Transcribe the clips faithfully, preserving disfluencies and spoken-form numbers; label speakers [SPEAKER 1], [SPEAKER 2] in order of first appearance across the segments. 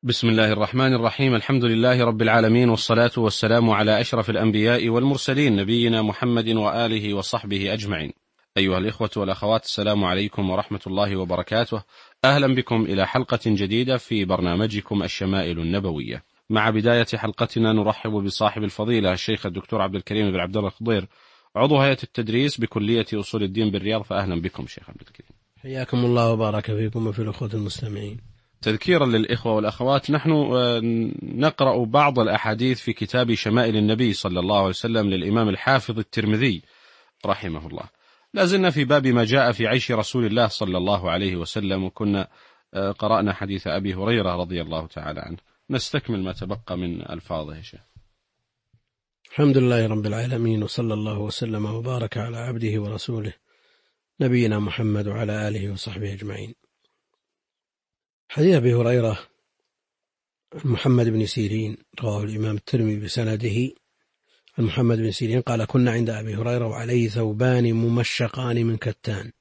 [SPEAKER 1] بسم الله الرحمن الرحيم. الحمد لله رب العالمين، والصلاة والسلام على أشرف الأنبياء والمرسلين، نبينا محمد وآله وصحبه أجمعين. أيها الإخوة والأخوات، السلام عليكم ورحمة الله وبركاته. أهلا بكم إلى حلقة جديدة في برنامجكم الشمائل النبوية. مع بداية حلقتنا نرحب بصاحب الفضيلة الشيخ الدكتور عبد الكريم بن عبد الله الخضير، عضو هيئة التدريس بكلية أصول الدين بالرياض. فأهلا بكم شيخ عبد الكريم.
[SPEAKER 2] حياكم الله وبارك فيكم وفي الأخوة المستمعين.
[SPEAKER 1] تذكيرا للإخوة والأخوات، نحن نقرأ بعض الأحاديث في كتاب شمائل النبي صلى الله عليه وسلم للإمام الحافظ الترمذي رحمه الله. لازلنا في باب ما جاء في عيش رسول الله صلى الله عليه وسلم، وكنا قرأنا حديث أبي هريرة رضي الله تعالى عنه. نستكمل ما تبقى من ألفاظه يا شيخ.
[SPEAKER 2] الحمد لله رب العالمين، وصلى الله وسلم وبارك على عبده ورسوله نبينا محمد وعلى آله وصحبه أجمعين. حديث أبي هريرة محمد بن سيرين رواه الإمام الترمذي بسنده عن محمد بن سيرين قال: كنا عند أبي هريرة وعليه ثوبان ممشقان من كتان،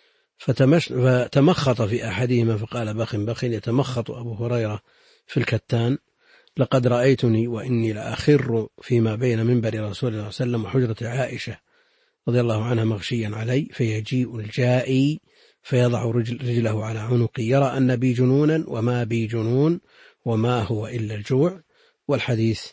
[SPEAKER 2] فتمخط في أحدهما فقال: بخ بخ. يتمخط أبو هريرة في الكتان: لقد رأيتني وإني لأخر فيما بين منبر رسول الله صلى الله عليه وسلم وحجرة عائشة رضي الله عنها مغشيا علي، فيجيء الجائي فيضع رجل رجله على عنقي يرى أن بي جنونا وما بي جنون وما هو إلا الجوع. والحديث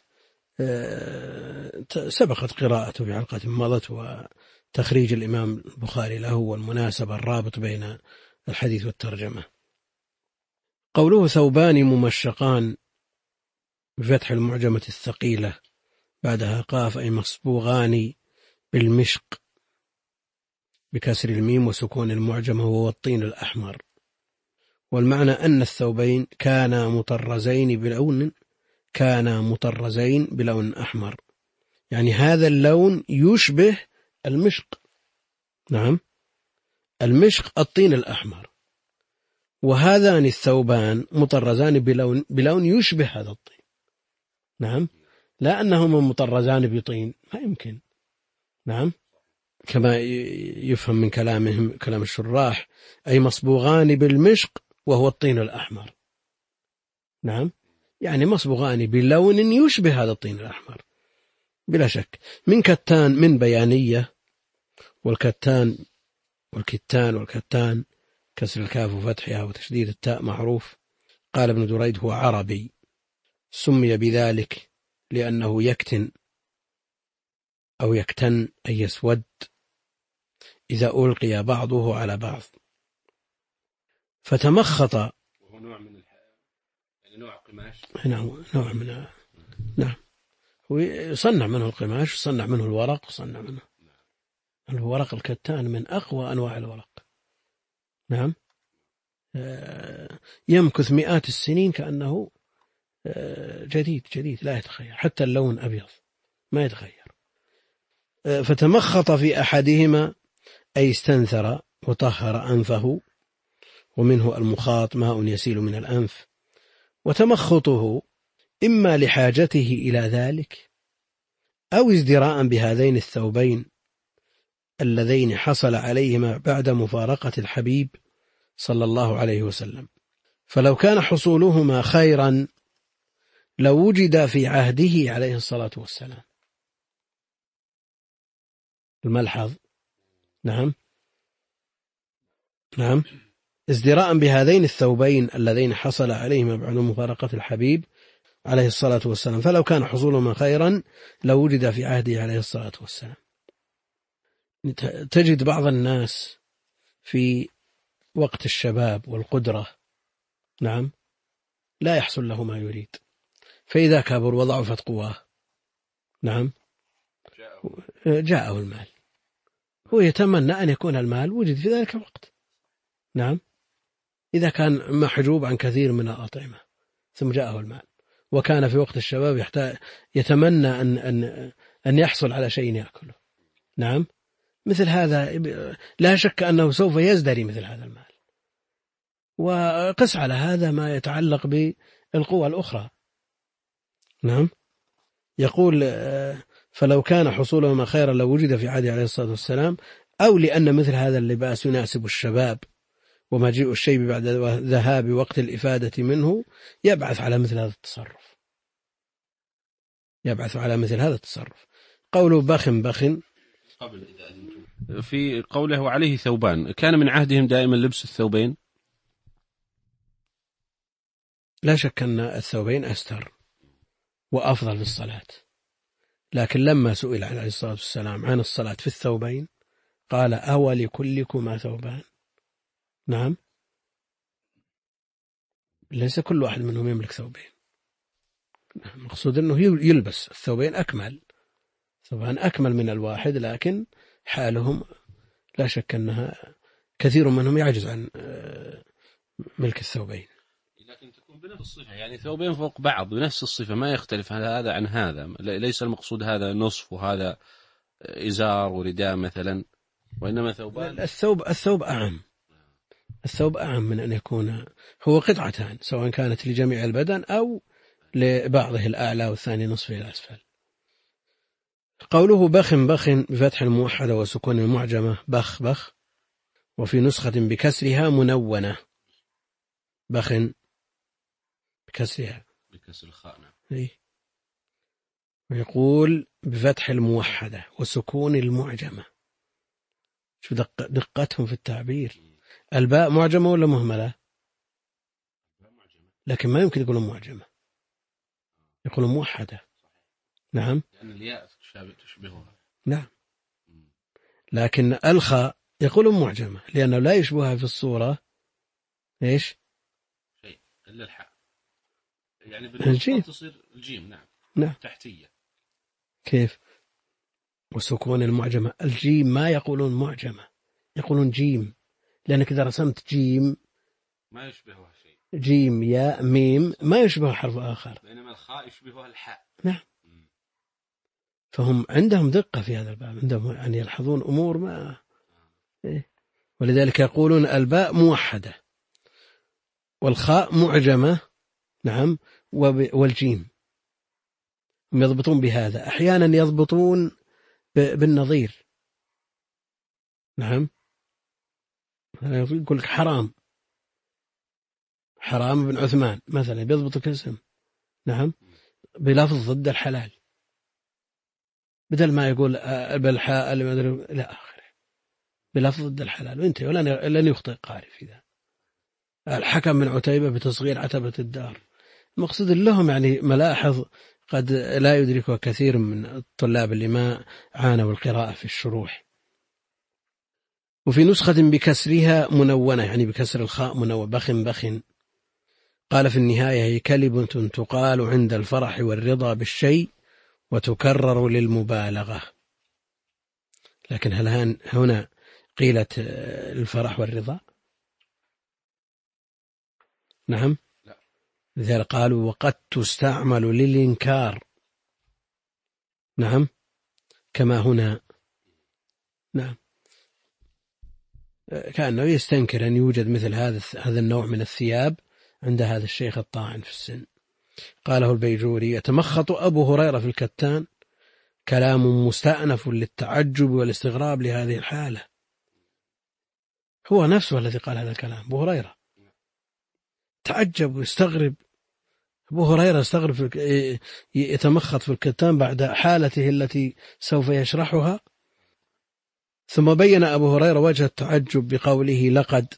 [SPEAKER 2] سبقت قراءته في حلقة مضت وتخريج الإمام البخاري له والمناسبة الرابط بين الحديث والترجمة. قوله ثوبان ممشقان بفتح المعجمة الثقيلة بعدها قاف أي مصبوغان بالمشق بكسر الميم وسكون المعجمة وهو الطين الأحمر. والمعنى أن الثوبين كانا مطرزين بلون كانا مطرزين بلون أحمر، يعني هذا اللون يشبه المشق. نعم، المشق الطين الأحمر، وهذان الثوبان مطرزان بلون بلون يشبه هذا الطين. نعم، لا أنهما مطرزان بطين، ما يمكن. نعم، كما يفهم من كلامهم كلام الشراح، أي مصبوغان بالمشق وهو الطين الأحمر. نعم، يعني مصبوغان بلون يشبه هذا الطين الأحمر بلا شك. من كتان من بيانية، والكتان والكتان والكتان كسر الكاف وفتحها وتشديد التاء معروف. قال ابن دريد: هو عربي سمي بذلك لأنه يكتن أو يكتن أي يسود إذا ألقي بعضه على بعض. فتمخط،
[SPEAKER 1] وهو نوع من الح... يعني نوع قماش،
[SPEAKER 2] نوع نوع من نعم، هو يصنع منه القماش، يصنع منه الورق، يصنع منه الورق. الكتان من أقوى أنواع الورق. نعم، يمكث مئات السنين كأنه جديد جديد لا يتغير، حتى اللون أبيض ما يتغير. فتمخط في أحدهما أي استنثر وطهر أنفه، ومنه المخاط ماء يسيل من الأنف. وتمخطه إما لحاجته إلى ذلك أو ازدراء بهذين الثوبين اللذين حصل عليهما بعد مفارقة الحبيب صلى الله عليه وسلم. فلو كان حصولهما خيرا لوجد في عهده عليه الصلاة والسلام. الملحظ. نعم نعم ازدراء بهذين الثوبين اللذين حصل عليهما بعد مفارقة الحبيب عليه الصلاة والسلام. فلو كان حصولهما خيرا لوجد في عهده عليه الصلاة والسلام. تجد بعض الناس في وقت الشباب والقدرة، نعم، لا يحصل له ما يريد، فإذا كبر وضعفت قواه، نعم، جاءه المال. هو يتمنى أن يكون المال وجد في ذلك الوقت. نعم، إذا كان محجوب عن كثير من الأطعمة ثم جاءه المال، وكان في وقت الشباب يحتاج يتمنى أن, أن, أن يحصل على شيء يأكله. نعم، مثل هذا لا شك أنه سوف يزدري مثل هذا المال. وقس على هذا ما يتعلق بالقوى الأخرى. نعم، يقول: فلو كان حصولهما خيرا لو وجد في عهده عليه الصلاة والسلام، أو لأن مثل هذا اللباس يناسب الشباب ومجيء الشيء بعد ذهاب وقت الإفادة منه يبعث على مثل هذا التصرف، يبعث على مثل هذا التصرف. قوله بخ بخ
[SPEAKER 1] في قوله عليه ثوبان، كان من عهدهم دائما لبس الثوبين؟
[SPEAKER 2] لا شك أن الثوبين أستر وأفضل للصلاة، لكن لما سئل عليه الصلاة والسلام عن الصلاة في الثوبين قال أولي كلكما ثوبان. نعم، ليس كل واحد منهم يملك ثوبين، المقصود أنه يلبس الثوبين أكمل، ثوبان أكمل من الواحد، لكن حالهم لا شك أنها كثير منهم يعجز عن ملك الثوبين.
[SPEAKER 1] لكن تكون بنفس الصفة، يعني ثوبين فوق بعض بنفس الصفة، ما يختلف هذا عن هذا، ليس المقصود هذا نصف وهذا إزار ورداء مثلا، وإنما ثوبان.
[SPEAKER 2] الثوب الثوب أعم، الثوب أعم من أن يكون هو قطعتان، سواء كانت لجميع البدن أو لبعضه الأعلى والثاني نصفه الأسفل. قوله بخ بخ بفتح الموحدة وسكون المعجمة بخ بخ، وفي نسخة بكسرها منونة بخ بكسرها
[SPEAKER 1] بكسر الخاء.
[SPEAKER 2] إيه؟ ويقول بفتح الموحدة وسكون المعجمة. شو دق دقتهم في التعبير. الباء معجمة ولا مهملة؟ لكن ما يمكن يقولون معجمة، يقولون موحدة. نعم،
[SPEAKER 1] لأن الياء تشبهها.
[SPEAKER 2] نعم، لكن الخاء يقولون معجمة لأنه لا يشبهها في الصورة إيش؟
[SPEAKER 1] شيء إلا الحاء، يعني
[SPEAKER 2] الجيم
[SPEAKER 1] تصير الجيم. نعم
[SPEAKER 2] نعم
[SPEAKER 1] تحتية.
[SPEAKER 2] كيف؟ وسكون المعجمة الجيم ما يقولون معجمة، يقولون جيم، لأنك إذا رسمت جيم
[SPEAKER 1] ما يشبهها شيء،
[SPEAKER 2] جيم ياء ميم ما يشبه حرف آخر،
[SPEAKER 1] بينما الخاء يشبهها الحاء.
[SPEAKER 2] نعم، فهم عندهم دقة في هذا الباب، عندهم يعني يلحظون أمور ما إيه؟ ولذلك يقولون الباء موحدة والخاء معجمة. نعم، والجيم هم يضبطون بهذا، أحيانا يضبطون بالنظير. نعم، يقول لك حرام، حرام بن عثمان مثلا بيضبط كاسم. نعم، بلفظ ضد الحلال، بدل ما يقول بالحاء لا آخر بلفظ ضد الحلال، وانت ولن لن يخطئ قارئ في ذا. الحكم بن عتيبة بتصغير عتبة الدار. المقصود لهم يعني ملاحظ قد لا يدركها كثير من الطلاب اللي ما عانوا القراءة في الشروح. وفي نسخة بكسرها منونة، يعني بكسر الخاء منونة بخ بخ. قال في النهاية هي كلمة تقال عند الفرح والرضا بالشيء وتكرر للمبالغة. لكن هل هنا قيلت الفرح والرضا؟ نعم، لذلك قالوا وقد تستعمل للإنكار. نعم، كما هنا. نعم، كأنه يستنكر أن يوجد مثل هذا هذا النوع من الثياب عند هذا الشيخ الطاعن في السن. قاله البيجوري يتمخط أبو هريرة في الكتان، كلام مستأنف للتعجب والاستغراب لهذه الحالة. هو نفسه الذي قال هذا الكلام، أبو هريرة تعجب ويستغرب. أبو هريرة استغرب يتمخط في الكتان بعد حالته التي سوف يشرحها. ثم بين أبو هريرة وجه التعجب بقوله لقد،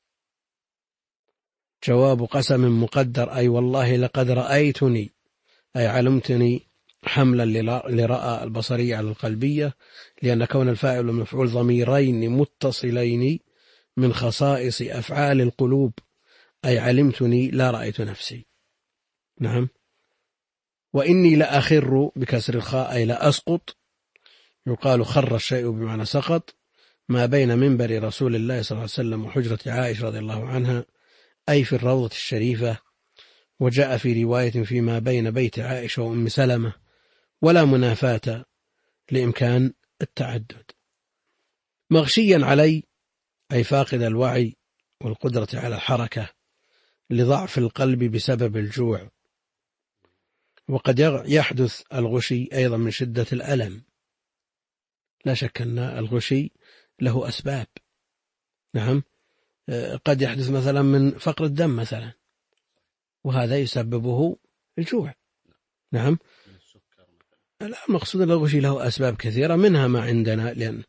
[SPEAKER 2] جواب قسم مقدر، أي والله لقد رأيتني، أي علمتني، حملا لرأى البصرية على القلبية، لأن كون الفاعل والمفعول ضميرين متصلين من خصائص أفعال القلوب، أي علمتني لا رأيت نفسي. نعم، وإني لأخر بكسر الخاء أي لا أسقط، يقال خر الشيء بمعنى سقط، ما بين منبر رسول الله صلى الله عليه وسلم وحجرة عائشة رضي الله عنها، أي في الروضة الشريفة. وجاء في رواية فيما بين بيت عائشة وأم سلمة، ولا منافاة لإمكان التعدد. مغشيا علي أي فاقد الوعي والقدرة على الحركة لضعف القلب بسبب الجوع. وقد يحدث الغشي أيضا من شدة الألم، لا شك أن الغشي له أسباب. نعم، قد يحدث مثلا من فقر الدم مثلا، وهذا يسببه الجوع. نعم. لا، المقصود أن الغشي له أسباب كثيرة، منها ما عندنا لأن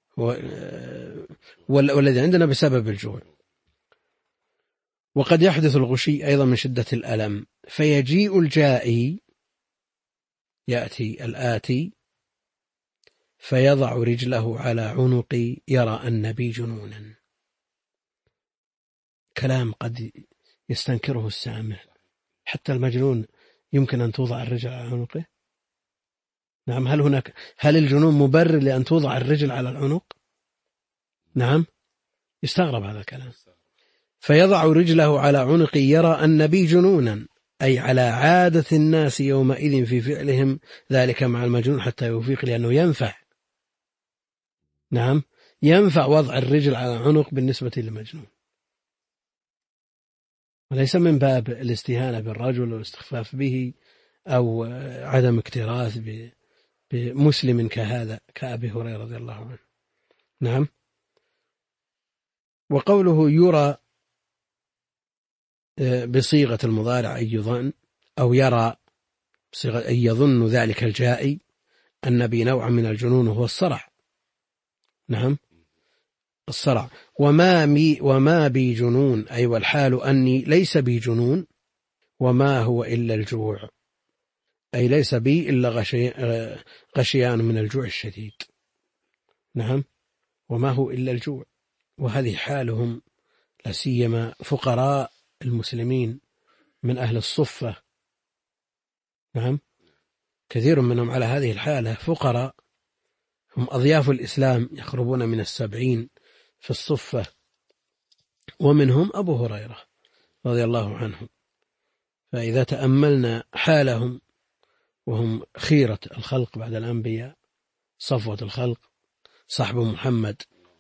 [SPEAKER 2] والذي عندنا بسبب الجوع. وقد يحدث الغشي أيضا من شدة الألم، فيجيء الجائي، يأتي الآتي فيضع رجله على عنقي يرى أن بي جنونا. كلام قد يستنكره السامع، حتى المجنون يمكن أن توضع الرجل على عنقه؟ نعم. هل هناك هل الجنون مبرر لأن توضع الرجل على العنق؟ نعم. يستغرب هذا الكلام. فيضع رجله على عنقي يرى أن بي جنونا، أي على عادة الناس يومئذ في فعلهم ذلك مع المجنون حتى يوفيق، لأنه ينفع. نعم، ينفع وضع الرجل على العنق بالنسبة للمجنون، وليس من باب الاستهانة بالرجل والاستخفاف به أو عدم اكتراث بمسلم كهذا كأبي هريرة رضي الله عنه. نعم. وقوله يرى بصيغة المضارع أي يظن أو يرى بصيغة أي يظن ذلك الجائي أن بي نوع من الجنون هو الصرع. نعم، الصرع. وما, مي وما بي جنون، أي والحال أني ليس بي جنون، وما هو إلا الجوع، أي ليس بي إلا غشي غشيان من الجوع الشديد. نعم، وما هو إلا الجوع. وهذه حالهم لا سيما فقراء المسلمين من أهل الصفة. نعم، كثير منهم على هذه الحالة، فقراء هم أضياف الإسلام يقربون من السبعين في الصفة، ومنهم أبو هريرة رضي الله عنه. فإذا تأملنا حالهم، وهم خيرة الخلق بعد الأنبياء، صفوة الخلق، صحب محمد،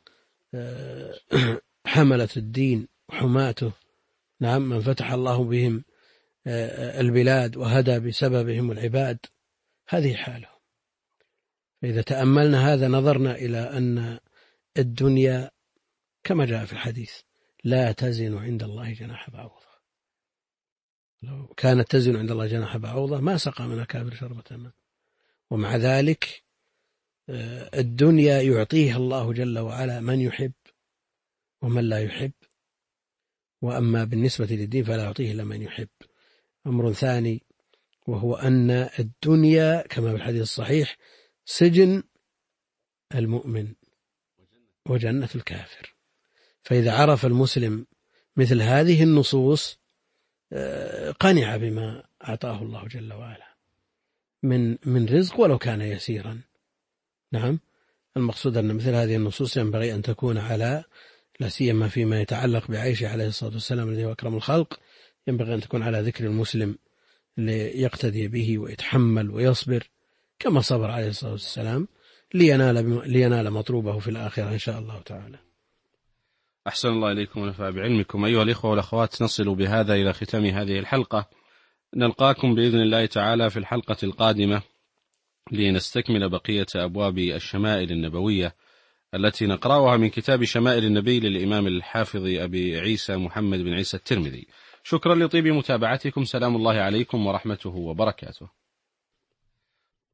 [SPEAKER 2] حملة الدين وحماته. نعم، من فتح الله بهم البلاد وهدى بسببهم العباد، هذه حالهم. فإذا تأملنا هذا نظرنا إلى أن الدنيا كما جاء في الحديث لا تزن عند الله جناح بعوضة. لو كانت تزن عند الله جناح بعوضة ما سقى من أكابر شربة ماء. ومع ذلك الدنيا يعطيها الله جل وعلا من يحب ومن لا يحب، وأما بالنسبة للدين فلا يعطيه إلا من يحب. أمر ثاني، وهو أن الدنيا كما في الحديث الصحيح سجن المؤمن وجنة الكافر. فإذا عرف المسلم مثل هذه النصوص قنع بما أعطاه الله جل وعلا من من رزق ولو كان يسيرا. نعم، المقصود أن مثل هذه النصوص ينبغي أن تكون على، لا سيما فيما يتعلق بعيشه عليه الصلاة والسلام الذي هو أكرم الخلق، ينبغي أن تكون على ذكر المسلم ليقتدي به ويتحمل ويصبر كما صبر عليه الصلاة والسلام لينال, لينال مطلوبه في الآخرة إن شاء الله تعالى.
[SPEAKER 1] أحسن الله إليكم ونفع بعلمكم. أيها الإخوة والأخوات، نصل بهذا إلى ختام هذه الحلقة. نلقاكم بإذن الله تعالى في الحلقة القادمة لنستكمل بقية أبواب الشمائل النبوية التي نقرأها من كتاب شمائل النبي للإمام الحافظ أبي عيسى محمد بن عيسى الترمذي. شكرا لطيب متابعتكم. سلام الله عليكم ورحمته وبركاته.